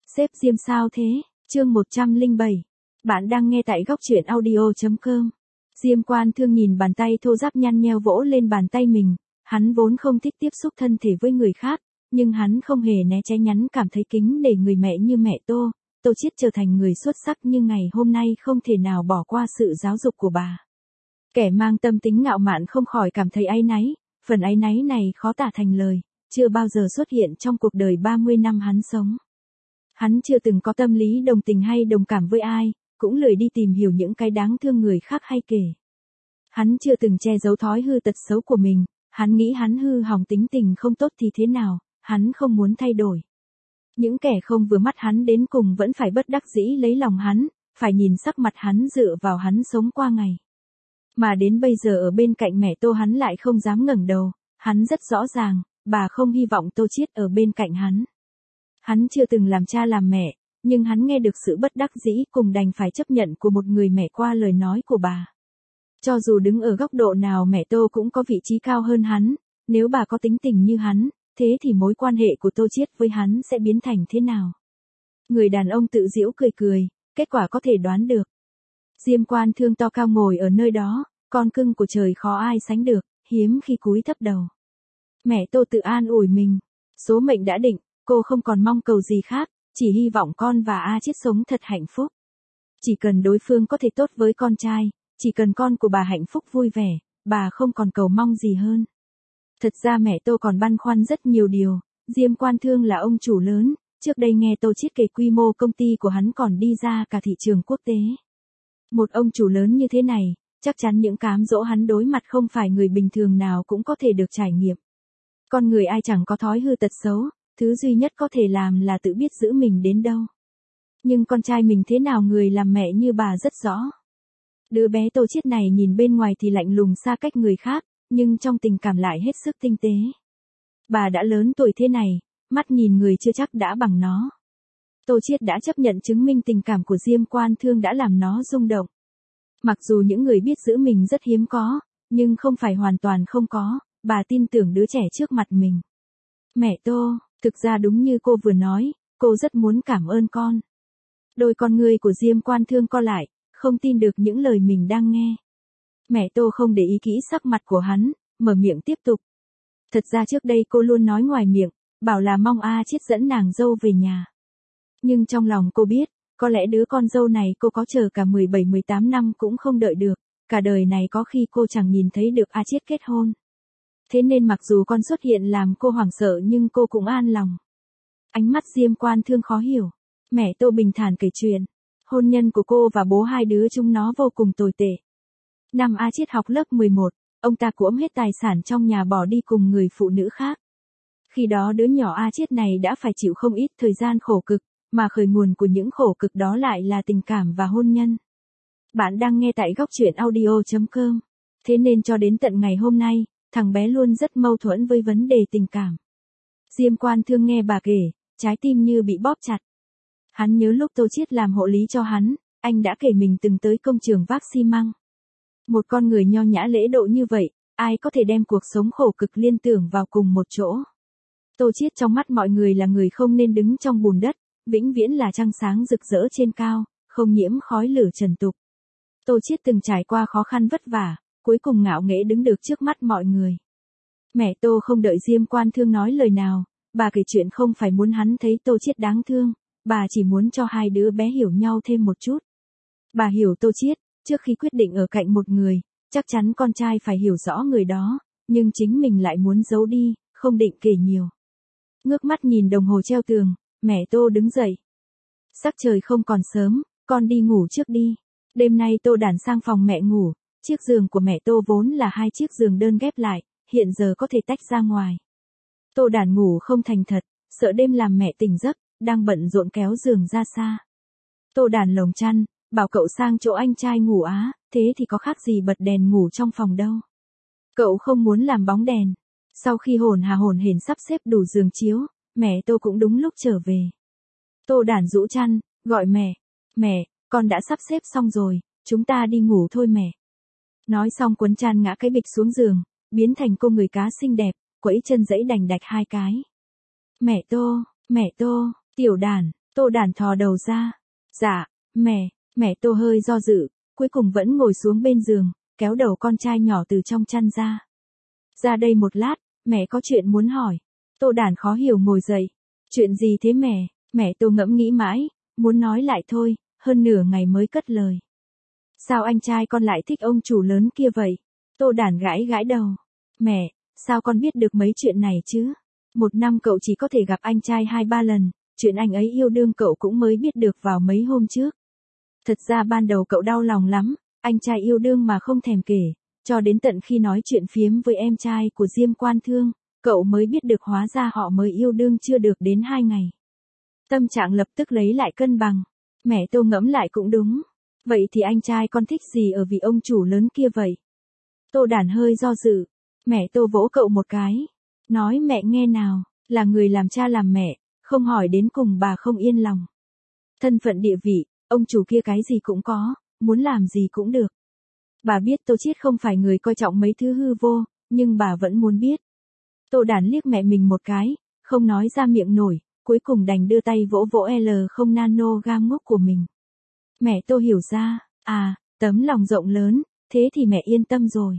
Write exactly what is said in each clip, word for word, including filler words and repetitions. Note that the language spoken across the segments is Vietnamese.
Sếp Diêm sao thế? Chương một trăm lẻ bảy. Bạn đang nghe tại góc truyện audio chấm com. Diêm Quan Thương nhìn bàn tay thô ráp nhăn nheo vỗ lên bàn tay mình, hắn vốn không thích tiếp xúc thân thể với người khác, nhưng hắn không hề né tránh, nhắn cảm thấy kính để người mẹ như mẹ Tô, Tô Chiết trở thành người xuất sắc như ngày hôm nay không thể nào bỏ qua sự giáo dục của bà. Kẻ mang tâm tính ngạo mạn không khỏi cảm thấy áy náy, phần áy náy này khó tả thành lời, chưa bao giờ xuất hiện trong cuộc đời ba mươi năm hắn sống. Hắn chưa từng có tâm lý đồng tình hay đồng cảm với ai, cũng lười đi tìm hiểu những cái đáng thương người khác hay kể. Hắn chưa từng che giấu thói hư tật xấu của mình, hắn nghĩ hắn hư hỏng tính tình không tốt thì thế nào, hắn không muốn thay đổi. Những kẻ không vừa mắt hắn đến cùng vẫn phải bất đắc dĩ lấy lòng hắn, phải nhìn sắc mặt hắn dựa vào hắn sống qua ngày. Mà đến bây giờ ở bên cạnh mẹ Tô hắn lại không dám ngẩng đầu, hắn rất rõ ràng, bà không hy vọng Tô Chiết ở bên cạnh hắn. Hắn chưa từng làm cha làm mẹ, nhưng hắn nghe được sự bất đắc dĩ cùng đành phải chấp nhận của một người mẹ qua lời nói của bà. Cho dù đứng ở góc độ nào mẹ Tô cũng có vị trí cao hơn hắn, nếu bà có tính tình như hắn, thế thì mối quan hệ của Tô Chiết với hắn sẽ biến thành thế nào? Người đàn ông tự giễu cười cười, kết quả có thể đoán được. Diêm Quan Thương to cao ngồi ở nơi đó, con cưng của trời khó ai sánh được, hiếm khi cúi thấp đầu. Mẹ Tô tự an ủi mình, số mệnh đã định, cô không còn mong cầu gì khác, chỉ hy vọng con và A Chiết sống thật hạnh phúc. Chỉ cần đối phương có thể tốt với con trai, chỉ cần con của bà hạnh phúc vui vẻ, bà không còn cầu mong gì hơn. Thật ra mẹ Tô còn băn khoăn rất nhiều điều, Diêm Quan Thương là ông chủ lớn, trước đây nghe Tô Chiết kể quy mô công ty của hắn còn đi ra cả thị trường quốc tế. Một ông chủ lớn như thế này, chắc chắn những cám dỗ hắn đối mặt không phải người bình thường nào cũng có thể được trải nghiệm. Con người ai chẳng có thói hư tật xấu, thứ duy nhất có thể làm là tự biết giữ mình đến đâu. Nhưng con trai mình thế nào người làm mẹ như bà rất rõ. Đứa bé Tô Chiết này nhìn bên ngoài thì lạnh lùng xa cách người khác, nhưng trong tình cảm lại hết sức tinh tế. Bà đã lớn tuổi thế này, mắt nhìn người chưa chắc đã bằng nó. Tô Chiết đã chấp nhận chứng minh tình cảm của Diêm Quan Thương đã làm nó rung động. Mặc dù những người biết giữ mình rất hiếm có, nhưng không phải hoàn toàn không có, bà tin tưởng đứa trẻ trước mặt mình. Mẹ Tô, thực ra đúng như cô vừa nói, cô rất muốn cảm ơn con. Đôi con ngươi của Diêm Quan Thương co lại, không tin được những lời mình đang nghe. Mẹ Tô không để ý kỹ sắc mặt của hắn, mở miệng tiếp tục. Thật ra trước đây cô luôn nói ngoài miệng, bảo là mong A Chiết dẫn nàng dâu về nhà. Nhưng trong lòng cô biết, có lẽ đứa con dâu này cô có chờ cả mười bảy mười tám năm cũng không đợi được, cả đời này có khi cô chẳng nhìn thấy được A Chiết kết hôn. Thế nên mặc dù con xuất hiện làm cô hoảng sợ nhưng cô cũng an lòng. Ánh mắt Diêm Quan Thương khó hiểu. Mẹ Tô bình thản kể chuyện. Hôn nhân của cô và bố hai đứa chúng nó vô cùng tồi tệ. Năm A Chiết học lớp mười một, ông ta cuỗm hết tài sản trong nhà bỏ đi cùng người phụ nữ khác. Khi đó đứa nhỏ A Chiết này đã phải chịu không ít thời gian khổ cực, mà khởi nguồn của những khổ cực đó lại là tình cảm và hôn nhân. Bạn đang nghe tại góc truyện audio chấm com. Thế nên cho đến tận ngày hôm nay, thằng bé luôn rất mâu thuẫn với vấn đề tình cảm. Diêm Quan Thương nghe bà kể, trái tim như bị bóp chặt. Hắn nhớ lúc Tô Chiết làm hộ lý cho hắn, anh đã kể mình từng tới công trường vác xi măng. Một con người nho nhã lễ độ như vậy, ai có thể đem cuộc sống khổ cực liên tưởng vào cùng một chỗ. Tô Chiết trong mắt mọi người là người không nên đứng trong bùn đất, vĩnh viễn là trăng sáng rực rỡ trên cao, không nhiễm khói lửa trần tục. Tô Chiết từng trải qua khó khăn vất vả, cuối cùng ngạo nghễ đứng được trước mắt mọi người. Mẹ Tô không đợi Diêm Quan Thương nói lời nào, bà kể chuyện không phải muốn hắn thấy Tô Chiết đáng thương, bà chỉ muốn cho hai đứa bé hiểu nhau thêm một chút. Bà hiểu Tô Chiết, trước khi quyết định ở cạnh một người, chắc chắn con trai phải hiểu rõ người đó, nhưng chính mình lại muốn giấu đi, không định kể nhiều. Ngước mắt nhìn đồng hồ treo tường, mẹ Tô đứng dậy. Sắc trời không còn sớm, con đi ngủ trước đi. Đêm nay Tô Đản sang phòng mẹ ngủ, chiếc giường của mẹ Tô vốn là hai chiếc giường đơn ghép lại, hiện giờ có thể tách ra ngoài. Tô Đản ngủ không thành thật, sợ đêm làm mẹ tỉnh giấc, đang bận rộn kéo giường ra xa. Tô Đản lồng chăn, bảo cậu sang chỗ anh trai ngủ á, thế thì có khác gì bật đèn ngủ trong phòng đâu. Cậu không muốn làm bóng đèn. Sau khi hồn hà hồn hển sắp xếp đủ giường chiếu, mẹ Tô cũng đúng lúc trở về. Tô Đản rũ chăn, gọi mẹ. Mẹ, con đã sắp xếp xong rồi, chúng ta đi ngủ thôi mẹ. Nói xong quấn chăn ngã cái bịch xuống giường, biến thành cô người cá xinh đẹp, quẫy chân giãy đành đạch hai cái. Mẹ Tô, mẹ Tô, Tiểu Đản, Tô Đản thò đầu ra. Dạ, mẹ, mẹ Tô hơi do dự, cuối cùng vẫn ngồi xuống bên giường, kéo đầu con trai nhỏ từ trong chăn ra. Ra đây một lát, mẹ có chuyện muốn hỏi. Tô Đản khó hiểu ngồi dậy. Chuyện gì thế mẹ? Mẹ Tô ngẫm nghĩ mãi, muốn nói lại thôi, hơn nửa ngày mới cất lời. Sao anh trai con lại thích ông chủ lớn kia vậy? Tô Đản gãi gãi đầu. Mẹ, sao con biết được mấy chuyện này chứ? Một năm cậu chỉ có thể gặp anh trai hai ba lần, chuyện anh ấy yêu đương cậu cũng mới biết được vào mấy hôm trước. Thật ra ban đầu cậu đau lòng lắm, anh trai yêu đương mà không thèm kể, cho đến tận khi nói chuyện phiếm với em trai của Diêm Quan Thương, cậu mới biết được hóa ra họ mới yêu đương chưa được đến hai ngày. Tâm trạng lập tức lấy lại cân bằng. Mẹ Tô ngẫm lại cũng đúng. Vậy thì anh trai con thích gì ở vị ông chủ lớn kia vậy? Tô Đản hơi do dự. Mẹ Tô vỗ cậu một cái. Nói mẹ nghe nào, là người làm cha làm mẹ, không hỏi đến cùng bà không yên lòng. Thân phận địa vị, ông chủ kia cái gì cũng có, muốn làm gì cũng được. Bà biết Tô Chiết không phải người coi trọng mấy thứ hư vô, nhưng bà vẫn muốn biết. Tô Đản liếc mẹ mình một cái, không nói ra miệng nổi, cuối cùng đành đưa tay vỗ vỗ L không nano gam ngốc của mình. Mẹ Tô hiểu ra, à, tấm lòng rộng lớn, thế thì mẹ yên tâm rồi.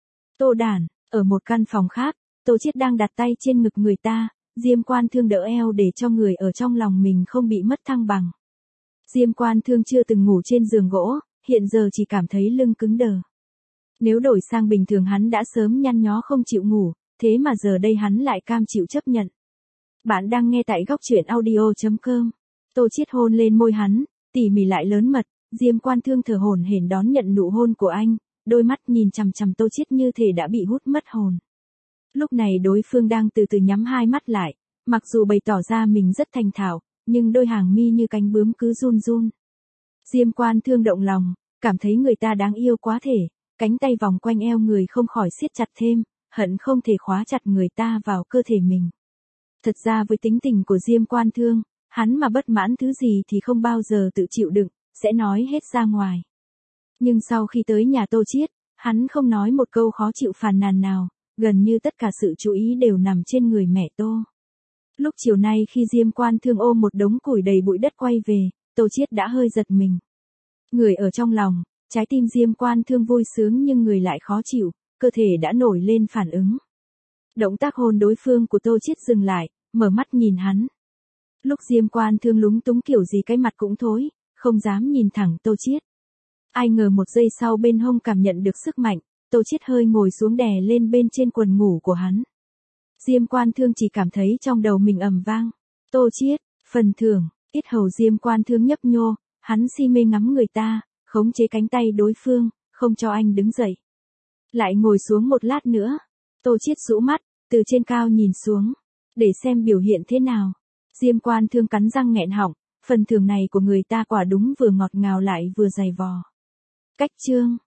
Tô Đản, ở một căn phòng khác, Tô Chiết đang đặt tay trên ngực người ta, Diêm Quan Thương đỡ eo để cho người ở trong lòng mình không bị mất thăng bằng. Diêm Quan Thương chưa từng ngủ trên giường gỗ, hiện giờ chỉ cảm thấy lưng cứng đờ. Nếu đổi sang bình thường hắn đã sớm nhăn nhó không chịu ngủ, thế mà giờ đây hắn lại cam chịu chấp nhận. Bạn đang nghe tại góc truyện audio chấm com. Tô Chiết hôn lên môi hắn, tỉ mỉ lại lớn mật, Diêm Quan Thương thở hổn hển đón nhận nụ hôn của anh, đôi mắt nhìn chằm chằm Tô Chiết như thể đã bị hút mất hồn. Lúc này đối phương đang từ từ nhắm hai mắt lại, mặc dù bày tỏ ra mình rất thành thạo, nhưng đôi hàng mi như cánh bướm cứ run run. Diêm Quan Thương động lòng, cảm thấy người ta đáng yêu quá thể, cánh tay vòng quanh eo người không khỏi siết chặt thêm, hận không thể khóa chặt người ta vào cơ thể mình. Thật ra với tính tình của Diêm Quan Thương, hắn mà bất mãn thứ gì thì không bao giờ tự chịu đựng, sẽ nói hết ra ngoài. Nhưng sau khi tới nhà Tô Chiết, hắn không nói một câu khó chịu phàn nàn nào, gần như tất cả sự chú ý đều nằm trên người mẹ Tô. Lúc chiều nay khi Diêm Quan Thương ôm một đống củi đầy bụi đất quay về, Tô Chiết đã hơi giật mình. Người ở trong lòng, trái tim Diêm Quan Thương vui sướng nhưng người lại khó chịu, cơ thể đã nổi lên phản ứng. Động tác hôn đối phương của Tô Chiết dừng lại, mở mắt nhìn hắn. Lúc Diêm Quan Thương lúng túng kiểu gì cái mặt cũng thối, không dám nhìn thẳng Tô Chiết. Ai ngờ một giây sau bên hông cảm nhận được sức mạnh, Tô Chiết hơi ngồi xuống đè lên bên trên quần ngủ của hắn. Diêm Quan Thương chỉ cảm thấy trong đầu mình ầm vang. Tô Chiết, phần thưởng, yết hầu Diêm Quan Thương nhấp nhô, hắn si mê ngắm người ta, khống chế cánh tay đối phương, không cho anh đứng dậy. Lại ngồi xuống một lát nữa, Tô Chiết rũ mắt, từ trên cao nhìn xuống, để xem biểu hiện thế nào. Diêm Quan Thương cắn răng nghẹn họng, phần thưởng này của người ta quả đúng vừa ngọt ngào lại vừa dày vò. Cách chương